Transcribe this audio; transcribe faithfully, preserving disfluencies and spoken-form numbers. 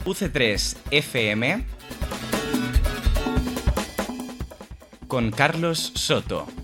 U C tres F M con Carlos Soto.